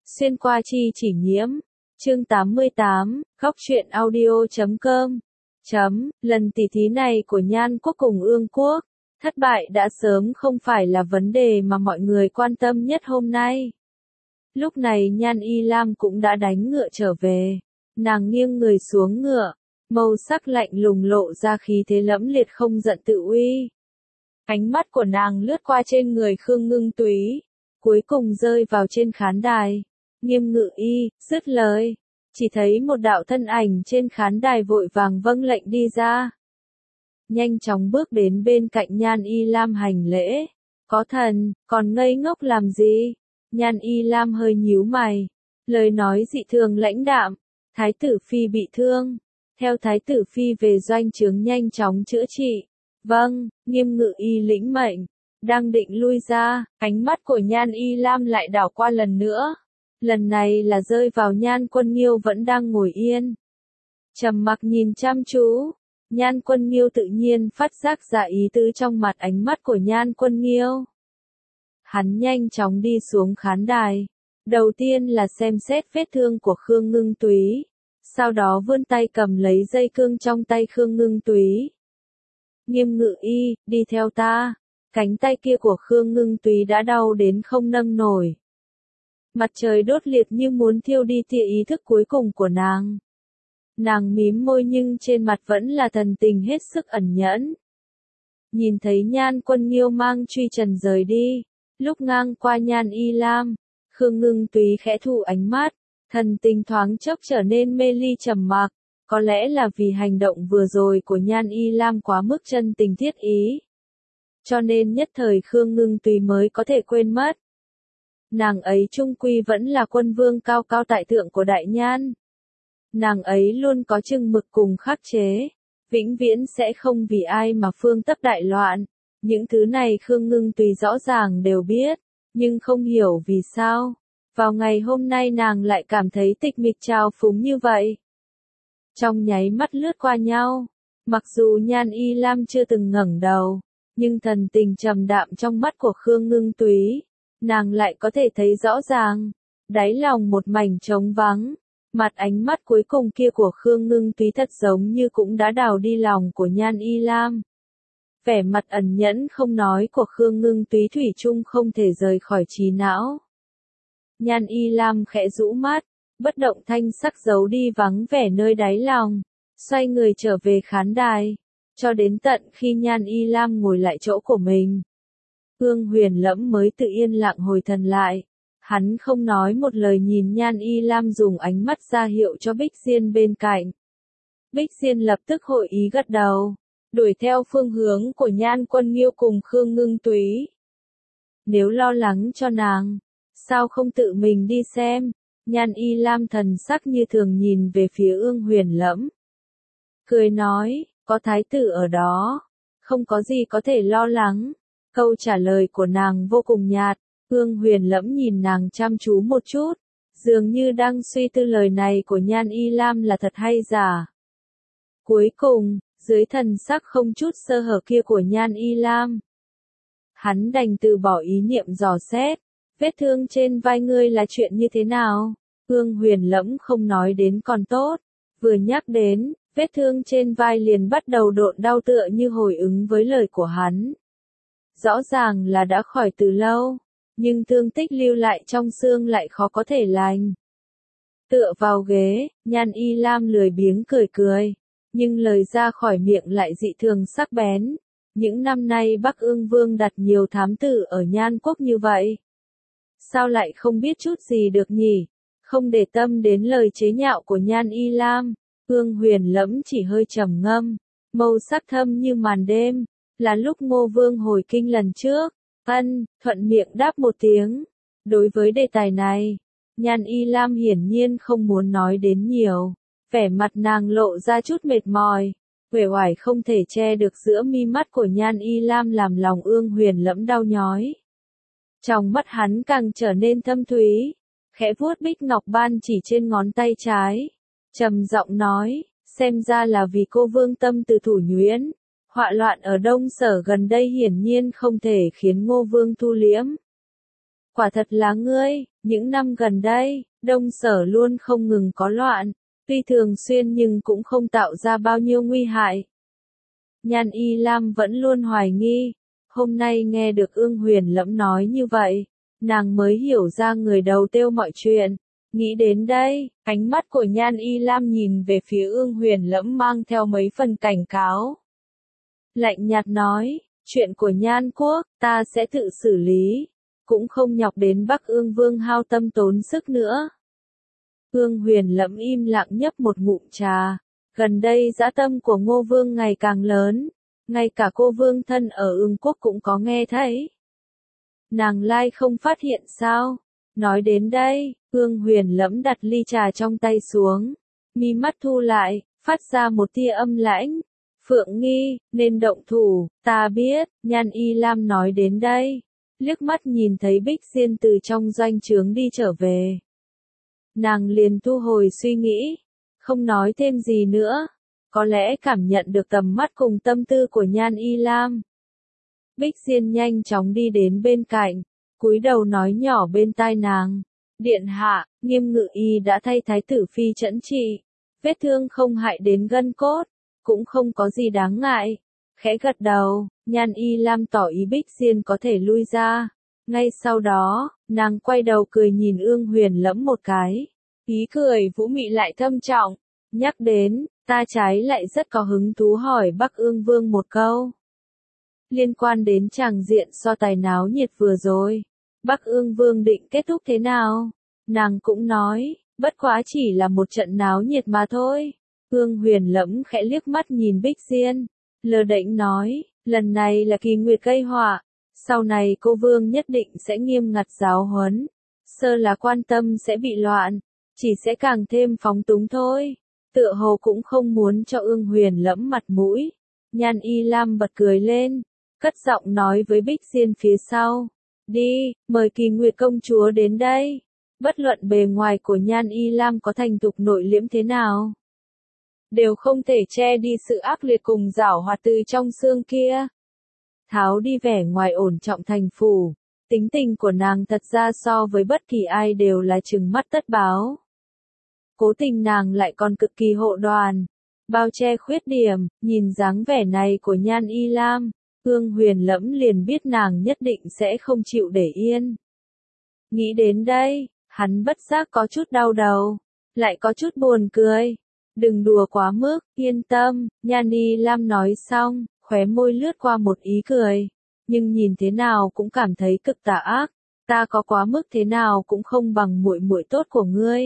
Xuyên qua chi chỉ nhiễm. Chương 88, góc truyện audio.com. Lần tỉ thí này của Nhan Quốc cùng Ương Quốc, thất bại đã sớm không phải là vấn đề mà mọi người quan tâm nhất hôm nay. Lúc này Nhan Y Lam cũng đã đánh ngựa trở về. Nàng nghiêng người xuống ngựa, màu sắc lạnh lùng lộ ra khí thế lẫm liệt không giận tự uy. Ánh mắt của nàng lướt qua trên người Khương Ngưng Túy, cuối cùng rơi vào trên khán đài. Nghiêm Ngự Y, dứt lời, chỉ thấy một đạo thân ảnh trên khán đài vội vàng vâng lệnh đi ra. Nhanh chóng bước đến bên cạnh Nhan Y Lam hành lễ. Có thần, còn ngây ngốc làm gì? Nhan Y Lam hơi nhíu mày. Lời nói dị thường lãnh đạm. Thái tử phi bị thương. Theo thái tử phi về doanh trướng nhanh chóng chữa trị. Vâng, Nghiêm Ngự Y lĩnh mệnh. Đang định lui ra, ánh mắt của Nhan Y Lam lại đảo qua lần nữa. Lần này là rơi vào Nhan Quân Nghiêu vẫn đang ngồi yên. Trầm mặc nhìn chăm chú. Nhan Quân Nghiêu tự nhiên phát giác ra ý tứ trong mặt ánh mắt của Nhan Quân Nghiêu. Hắn nhanh chóng đi xuống khán đài. Đầu tiên là xem xét vết thương của Khương Ngưng Túy. Sau đó vươn tay cầm lấy dây cương trong tay Khương Ngưng Túy. Nghiêm Ngự Y, đi theo ta. Cánh tay kia của Khương Ngưng Túy đã đau đến không nâng nổi. Mặt trời đốt liệt như muốn thiêu đi tia ý thức cuối cùng của nàng. Nàng mím môi nhưng trên mặt vẫn là thần tình hết sức ẩn nhẫn. Nhìn thấy Nhan Quân Nghiêu mang truy trần rời đi, lúc ngang qua Nhan Y Lam, Khương Ngưng Túy khẽ thu ánh mắt, thần tình thoáng chốc trở nên mê ly trầm mặc, có lẽ là vì hành động vừa rồi của Nhan Y Lam quá mức chân tình thiết ý. Cho nên nhất thời Khương Ngưng Túy mới có thể quên mất. Nàng ấy chung quy vẫn là quân vương cao cao tại thượng của Đại Nhan. Nàng ấy luôn có chừng mực cùng khắc chế, vĩnh viễn sẽ không vì ai mà phương tấp đại loạn. Những thứ này Khương Ngưng Túy rõ ràng đều biết, nhưng không hiểu vì sao. Vào ngày hôm nay nàng lại cảm thấy tịch mịch trào phúng như vậy. Trong nháy mắt lướt qua nhau, mặc dù Nhan Y Lam chưa từng ngẩng đầu, nhưng thần tình trầm đạm trong mắt của Khương Ngưng Túy, nàng lại có thể thấy rõ ràng, đáy lòng một mảnh trống vắng. Mặt ánh mắt cuối cùng kia của Khương Ngưng Túy thật giống như cũng đã đào đi lòng của Nhan Y Lam. Vẻ mặt ẩn nhẫn không nói của Khương Ngưng Túy thủy chung không thể rời khỏi trí não. Nhan Y Lam khẽ rũ mắt, bất động thanh sắc giấu đi vắng vẻ nơi đáy lòng, xoay người trở về khán đài, cho đến tận khi Nhan Y Lam ngồi lại chỗ của mình. Ương Huyền Lẫm mới tự yên lặng hồi thần lại. Hắn không nói một lời nhìn Nhan Y Lam dùng ánh mắt ra hiệu cho Bích Diên bên cạnh. Bích Diên lập tức hội ý gật đầu, đuổi theo phương hướng của Nhan Quân Nghiêu cùng Khương Ngưng Túy. Nếu lo lắng cho nàng, sao không tự mình đi xem? Nhan Y Lam thần sắc như thường nhìn về phía Ương Huyền Lẫm. Cười nói, có thái tử ở đó, không có gì có thể lo lắng. Câu trả lời của nàng vô cùng nhạt. Ương Huyền Lẫm nhìn nàng chăm chú một chút, dường như đang suy tư lời này của Nhan Y Lam là thật hay giả. Cuối cùng, dưới thần sắc không chút sơ hở kia của Nhan Y Lam, hắn đành từ bỏ ý niệm dò xét. Vết thương trên vai ngươi là chuyện như thế nào? Ương Huyền Lẫm không nói đến còn tốt, vừa nhắc đến, vết thương trên vai liền bắt đầu độn đau tựa như hồi ứng với lời của hắn. Rõ ràng là đã khỏi từ lâu, nhưng thương tích lưu lại trong xương lại khó có thể lành. Tựa vào ghế, Nhan Y Lam lười biếng cười cười, nhưng lời ra khỏi miệng lại dị thường sắc bén. Những năm nay Bắc Ương Vương đặt nhiều thám tử ở Nhan Quốc như vậy. Sao lại không biết chút gì được nhỉ? Không để tâm đến lời chế nhạo của Nhan Y Lam, Ương Huyền Lẫm chỉ hơi trầm ngâm, màu sắc thâm như màn đêm, là lúc Ngô Vương hồi kinh lần trước. Thuận miệng đáp một tiếng. Đối với đề tài này, Nhan Y Lam hiển nhiên không muốn nói đến nhiều. Vẻ mặt nàng lộ ra chút mệt mỏi, uể oải không thể che được giữa mi mắt của Nhan Y Lam làm lòng Ương Huyền Lẫm đau nhói. Trong mắt hắn càng trở nên thâm thúy, khẽ vuốt bích ngọc ban chỉ trên ngón tay trái, trầm giọng nói, xem ra là vì cô vương tâm từ thủ nhuyễn. Họa loạn ở Đông Sở gần đây hiển nhiên không thể khiến Ngô Vương thu liễm. quả thật là ngươi, những năm gần đây, Đông Sở luôn không ngừng có loạn, tuy thường xuyên nhưng cũng không tạo ra bao nhiêu nguy hại. Nhan Y Lam vẫn luôn hoài nghi, hôm nay nghe được Ương Huyền Lẫm nói như vậy, nàng mới hiểu ra người đầu tiêu mọi chuyện. Nghĩ đến đây, ánh mắt của Nhan Y Lam nhìn về phía Ương Huyền Lẫm mang theo mấy phần cảnh cáo. Lạnh nhạt nói, chuyện của Nhan Quốc, ta sẽ tự xử lý, cũng không nhọc đến Bắc Ương Vương hao tâm tốn sức nữa. Ương Huyền Lẫm im lặng nhấp một ngụm trà, gần đây dã tâm của Ngô Vương ngày càng lớn, ngay cả cô Vương thân ở Ương Quốc cũng có nghe thấy. Nàng lai không phát hiện sao? Nói đến đây, Ương Huyền Lẫm đặt ly trà trong tay xuống, mi mắt thu lại, phát ra một tia âm lãnh. Phượng Nghi, nên động thủ, ta biết, Nhan Y Lam nói đến đây, liếc mắt nhìn thấy Bích Diên từ trong doanh trướng đi trở về. Nàng liền thu hồi suy nghĩ, không nói thêm gì nữa, có lẽ cảm nhận được tầm mắt cùng tâm tư của Nhan Y Lam. Bích Diên nhanh chóng đi đến bên cạnh, cúi đầu nói nhỏ bên tai nàng, điện hạ, Nghiêm Ngự Y đã thay thái tử phi trẫn trị, vết thương không hại đến gân cốt, cũng không có gì đáng ngại. Khẽ gật đầu, Nhan Y Lam tỏ ý Bích Diên có thể lui ra. Ngay sau đó, nàng quay đầu cười nhìn Ương Huyền Lẫm một cái. Ý cười vũ mị lại thâm trọng. Nhắc đến, ta trái lại rất có hứng thú hỏi Bắc Ương Vương một câu. Liên quan đến tràng diện so tài náo nhiệt vừa rồi, Bắc Ương Vương định kết thúc thế nào? Nàng cũng nói, bất quá chỉ là một trận náo nhiệt mà thôi. Ương Huyền Lẫm khẽ liếc mắt nhìn Bích Diên, lơ đễnh nói, lần này là kỳ nguyệt gây họa, sau này cô Vương nhất định sẽ nghiêm ngặt giáo huấn, sơ là quan tâm sẽ bị loạn, chỉ sẽ càng thêm phóng túng thôi. Tựa hồ cũng không muốn cho Ương Huyền Lẫm mặt mũi. Nhan Y Lam bật cười lên, cất giọng nói với Bích Diên phía sau, đi, mời Kỳ Nguyệt công chúa đến đây. Bất luận bề ngoài của Nhan Y Lam có thành thục nội liễm thế nào, đều không thể che đi sự ác liệt cùng giảo hoạt từ trong xương kia. Tháo đi vẻ ngoài ổn trọng thành phủ, tính tình của nàng thật ra so với bất kỳ ai đều là trừng mắt tất báo. Cố tình nàng lại còn cực kỳ hộ đoàn, bao che khuyết điểm, nhìn dáng vẻ này của Nhan Y Lam, Ương Huyền Lẫm liền biết nàng nhất định sẽ không chịu để yên. Nghĩ đến đây, hắn bất giác có chút đau đầu, lại có chút buồn cười. Đừng đùa quá mức, yên tâm, Nhan Y Lam nói xong, khóe môi lướt qua một ý cười, nhưng nhìn thế nào cũng cảm thấy cực tà ác, ta có quá mức thế nào cũng không bằng muội muội tốt của ngươi.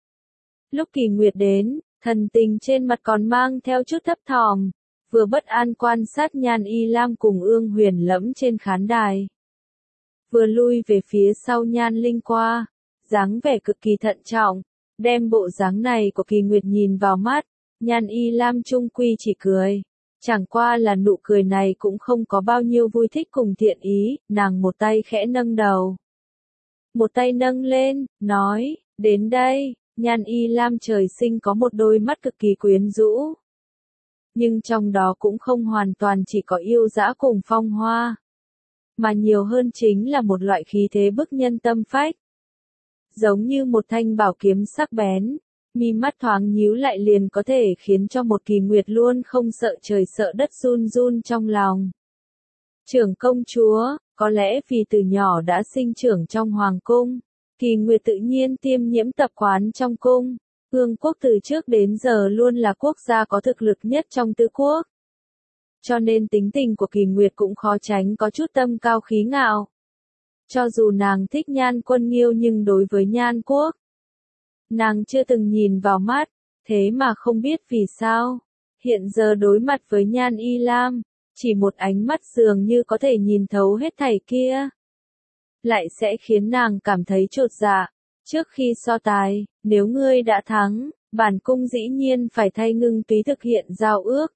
Lúc Kỳ Nguyệt đến, thần tình trên mặt còn mang theo chút thấp thỏm, vừa bất an quan sát Nhan Y Lam cùng Ương Huyền Lẫm trên khán đài, vừa lui về phía sau Nhan Linh qua, dáng vẻ cực kỳ thận trọng, đem bộ dáng này của Kỳ Nguyệt nhìn vào mắt, Nhan Y Lam trung quy chỉ cười. Chẳng qua là nụ cười này cũng không có bao nhiêu vui thích cùng thiện ý, nàng một tay khẽ nâng đầu, một tay nâng lên, nói, đến đây. Nhan Y Lam trời sinh có một đôi mắt cực kỳ quyến rũ, nhưng trong đó cũng không hoàn toàn chỉ có yêu dã cùng phong hoa, mà nhiều hơn chính là một loại khí thế bức nhân tâm phách. Giống như một thanh bảo kiếm sắc bén, mi mắt thoáng nhíu lại liền có thể khiến cho một Kỳ Nguyệt luôn không sợ trời sợ đất run run trong lòng. Trưởng công chúa, có lẽ vì từ nhỏ đã sinh trưởng trong hoàng cung, Kỳ Nguyệt tự nhiên tiêm nhiễm tập quán trong cung. Ương quốc từ trước đến giờ luôn là quốc gia có thực lực nhất trong tứ quốc. Cho nên tính tình của Kỳ Nguyệt cũng khó tránh có chút tâm cao khí ngạo. Cho dù nàng thích Nhan Quân Nghiêu nhưng đối với Nhan Quốc, nàng chưa từng nhìn vào mắt, thế mà không biết vì sao. Hiện giờ đối mặt với Nhan Y Lam, chỉ một ánh mắt dường như có thể nhìn thấu hết thảy kia, lại sẽ khiến nàng cảm thấy chột dạ. Trước khi so tài, nếu ngươi đã thắng, bản cung dĩ nhiên phải thay Ngưng Túy thực hiện giao ước.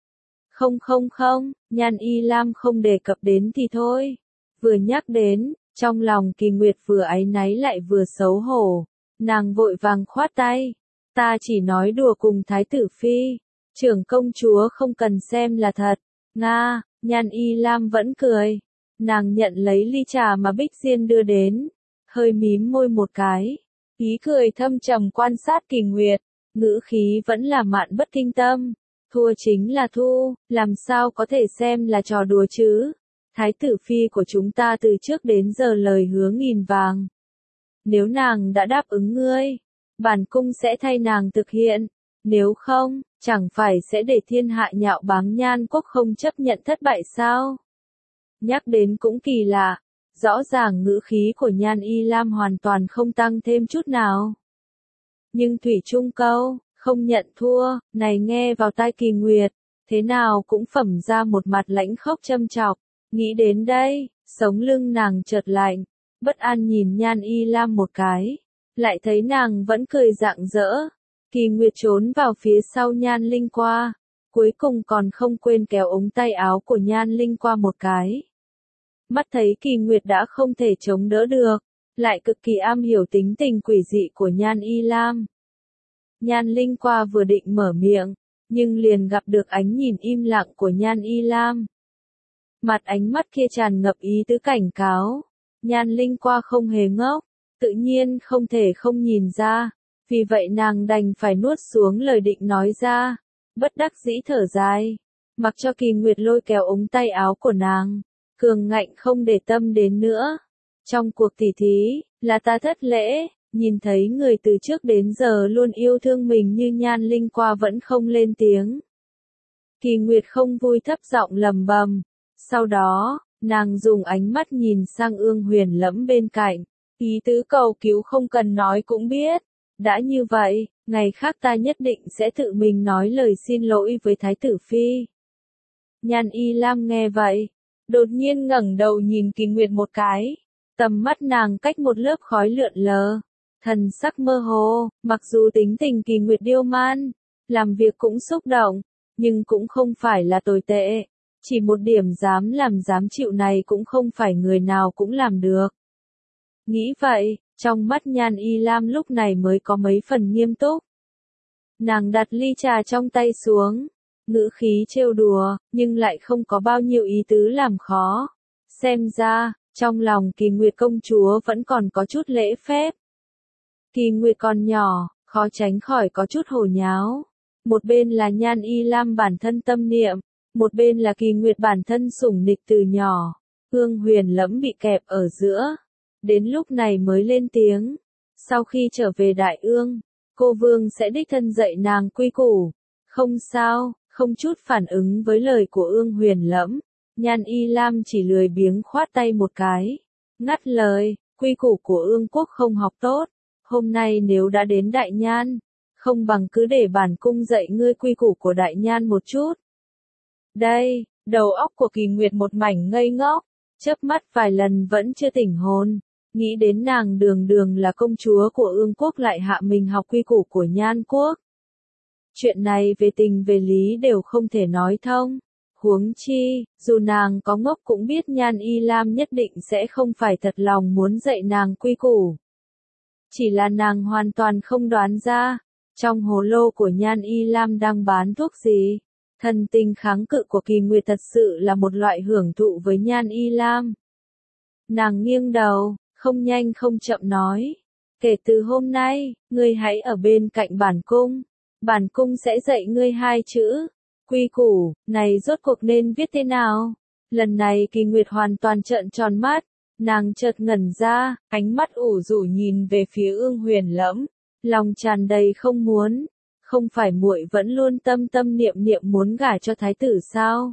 Không, Nhan Y Lam không đề cập đến thì thôi. Vừa nhắc đến, trong lòng Kỳ Nguyệt vừa áy náy lại vừa xấu hổ. Nàng vội vàng khoát tay. Ta chỉ nói đùa cùng Thái tử Phi. Trưởng công chúa không cần xem là thật. Nga, Nhan Y Lam vẫn cười. Nàng nhận lấy ly trà mà Bích Diên đưa đến, hơi mím môi một cái, ý cười thâm trầm quan sát Kỳ Nguyệt, ngữ khí vẫn là mạn bất kinh tâm, thua chính là thua, làm sao có thể xem là trò đùa chứ, thái tử phi của chúng ta từ trước đến giờ lời hứa nghìn vàng. Nếu nàng đã đáp ứng ngươi, bản cung sẽ thay nàng thực hiện, nếu không, chẳng phải sẽ để thiên hạ nhạo báng Nhan quốc không chấp nhận thất bại sao? Nhắc đến cũng kỳ lạ, rõ ràng ngữ khí của Nhan Y Lam hoàn toàn không tăng thêm chút nào. Nhưng thủy chung câu, không nhận thua, này nghe vào tai Kỳ Nguyệt, thế nào cũng phẩm ra một mặt lãnh khốc châm chọc, nghĩ đến đây, sống lưng nàng chợt lạnh, bất an nhìn Nhan Y Lam một cái, lại thấy nàng vẫn cười rạng rỡ. Kỳ Nguyệt trốn vào phía sau Nhan Linh qua, cuối cùng còn không quên kéo ống tay áo của Nhan Linh qua một cái. Mắt thấy Kỳ Nguyệt đã không thể chống đỡ được, lại cực kỳ am hiểu tính tình quỷ dị của Nhan Y Lam. Nhan Linh qua vừa định mở miệng, nhưng liền gặp được ánh nhìn im lặng của Nhan Y Lam. Mặt ánh mắt kia tràn ngập ý tứ cảnh cáo, Nhan Linh qua không hề ngốc, tự nhiên không thể không nhìn ra. Vì vậy nàng đành phải nuốt xuống lời định nói ra, bất đắc dĩ thở dài, mặc cho Kỳ Nguyệt lôi kéo ống tay áo của nàng, cường ngạnh không để tâm đến nữa. Trong cuộc tỉ thí, là ta thất lễ, nhìn thấy người từ trước đến giờ luôn yêu thương mình như Nhan Linh qua vẫn không lên tiếng. Kỳ Nguyệt không vui thấp giọng lầm bầm, sau đó, nàng dùng ánh mắt nhìn sang Ương Huyền Lẫm bên cạnh, ý tứ cầu cứu không cần nói cũng biết. Đã như vậy, ngày khác ta nhất định sẽ tự mình nói lời xin lỗi với Thái tử Phi. Nhan Y Lam nghe vậy, đột nhiên ngẩng đầu nhìn Kỳ Nguyệt một cái, tầm mắt nàng cách một lớp khói lượn lờ, thần sắc mơ hồ, mặc dù tính tình Kỳ Nguyệt điêu man, làm việc cũng xúc động, nhưng cũng không phải là tồi tệ, chỉ một điểm dám làm dám chịu này cũng không phải người nào cũng làm được. Nghĩ vậy, trong mắt Nhan Y Lam lúc này mới có mấy phần nghiêm túc. Nàng đặt ly trà trong tay xuống, ngữ khí trêu đùa, nhưng lại không có bao nhiêu ý tứ làm khó. Xem ra, trong lòng Kỳ Nguyệt công chúa vẫn còn có chút lễ phép. Kỳ Nguyệt còn nhỏ, khó tránh khỏi có chút hồ nháo. Một bên là Nhan Y Lam bản thân tâm niệm, một bên là Kỳ Nguyệt bản thân sủng nịch từ nhỏ. Ương Huyền Lẫm bị kẹp ở giữa. Đến lúc này mới lên tiếng. Sau khi trở về Đại Ương, cô Vương sẽ đích thân dạy nàng quy củ. Không sao, không chút phản ứng với lời của Ương Huyền Lẫm. Nhan Y Lam chỉ lười biếng khoát tay một cái. Ngắt lời, quy củ của Ương quốc không học tốt. Hôm nay nếu đã đến Đại Nhan, không bằng cứ để bản cung dạy ngươi quy củ của Đại Nhan một chút. Đây, đầu óc của Kỳ Nguyệt một mảnh ngây ngốc, chớp mắt vài lần vẫn chưa tỉnh hồn. Nghĩ đến nàng đường đường là công chúa của Ương quốc lại hạ mình học quy củ của Nhan quốc. Chuyện này về tình về lý đều không thể nói thông. Huống chi, dù nàng có ngốc cũng biết Nhan Y Lam nhất định sẽ không phải thật lòng muốn dạy nàng quy củ. Chỉ là nàng hoàn toàn không đoán ra, trong hồ lô của Nhan Y Lam đang bán thuốc gì. Thần tình kháng cự của Kỳ Nguyệt thật sự là một loại hưởng thụ với Nhan Y Lam. Nàng nghiêng đầu, không nhanh không chậm nói. Kể từ hôm nay, ngươi hãy ở bên cạnh bản cung. Bản cung sẽ dạy ngươi hai chữ. Quy củ, này rốt cuộc nên viết thế nào? Lần này Kỳ Nguyệt hoàn toàn trợn tròn mắt. Nàng chợt ngẩn ra, ánh mắt ủ rũ nhìn về phía Ương Huyền Lẫm. Lòng tràn đầy không muốn. Không phải muội vẫn luôn tâm tâm niệm niệm muốn gả cho thái tử sao?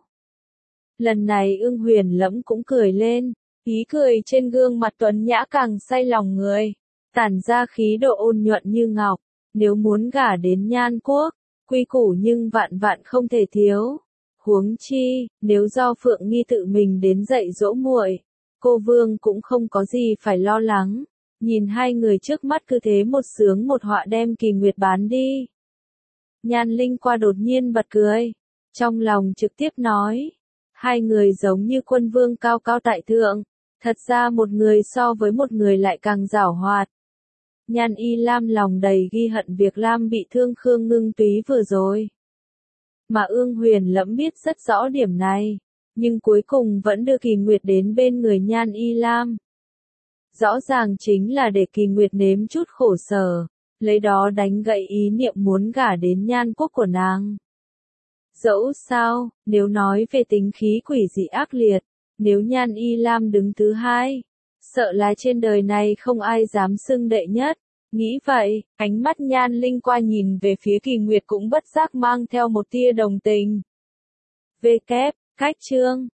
Lần này Ương Huyền Lẫm cũng cười lên. Ý cười trên gương mặt tuấn nhã càng say lòng người, tản ra khí độ ôn nhuận như ngọc. Nếu muốn gả đến Nhan quốc, quy củ nhưng vạn vạn không thể thiếu. Huống chi, nếu do Phượng Nghi tự mình đến dạy dỗ muội, cô Vương cũng không có gì phải lo lắng. Nhìn hai người trước mắt cứ thế một sướng một họa đem Kỳ Nguyệt bán đi. Nhan Linh qua đột nhiên bật cười, trong lòng trực tiếp nói, hai người giống như quân vương cao cao tại thượng. Thật ra một người so với một người lại càng giảo hoạt. Nhan Y Lam lòng đầy ghi hận việc Lam bị thương Khương Ngưng Túy vừa rồi. Mà Ương Huyền Lẫm biết rất rõ điểm này, nhưng cuối cùng vẫn đưa Kỳ Nguyệt đến bên người Nhan Y Lam. Rõ ràng chính là để Kỳ Nguyệt nếm chút khổ sở, lấy đó đánh gãy ý niệm muốn gả đến Nhan Quốc của nàng. Dẫu sao, nếu nói về tính khí quỷ dị ác liệt, nếu Nhan Y Lam đứng thứ hai, sợ là trên đời này không ai dám xưng đệ nhất. Nghĩ vậy, ánh mắt Nhan Linh qua nhìn về phía Kỳ Nguyệt cũng bất giác mang theo một tia đồng tình. Cách chương